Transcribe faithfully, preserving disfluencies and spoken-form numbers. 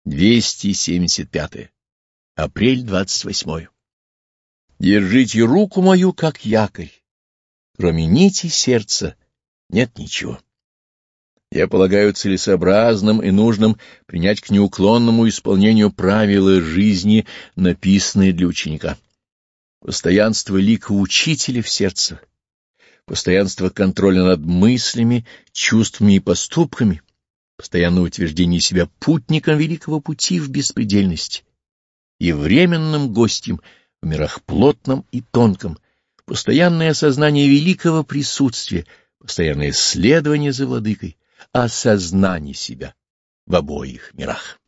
двести семьдесят пятое. Апрель двадцать восьмой. Держите руку мою, как якорь. Кроме нити сердца нет ничего. Я полагаю целесообразным и нужным принять к неуклонному исполнению правила жизни, написанные для ученика. Постоянство лика учителя в сердце, постоянство контроля над мыслями, чувствами и поступками, постоянное утверждение себя путником великого пути в беспредельности и временным гостем в мирах плотном и тонком, постоянное осознание великого присутствия, постоянное следование за владыкой, осознание себя в обоих мирах.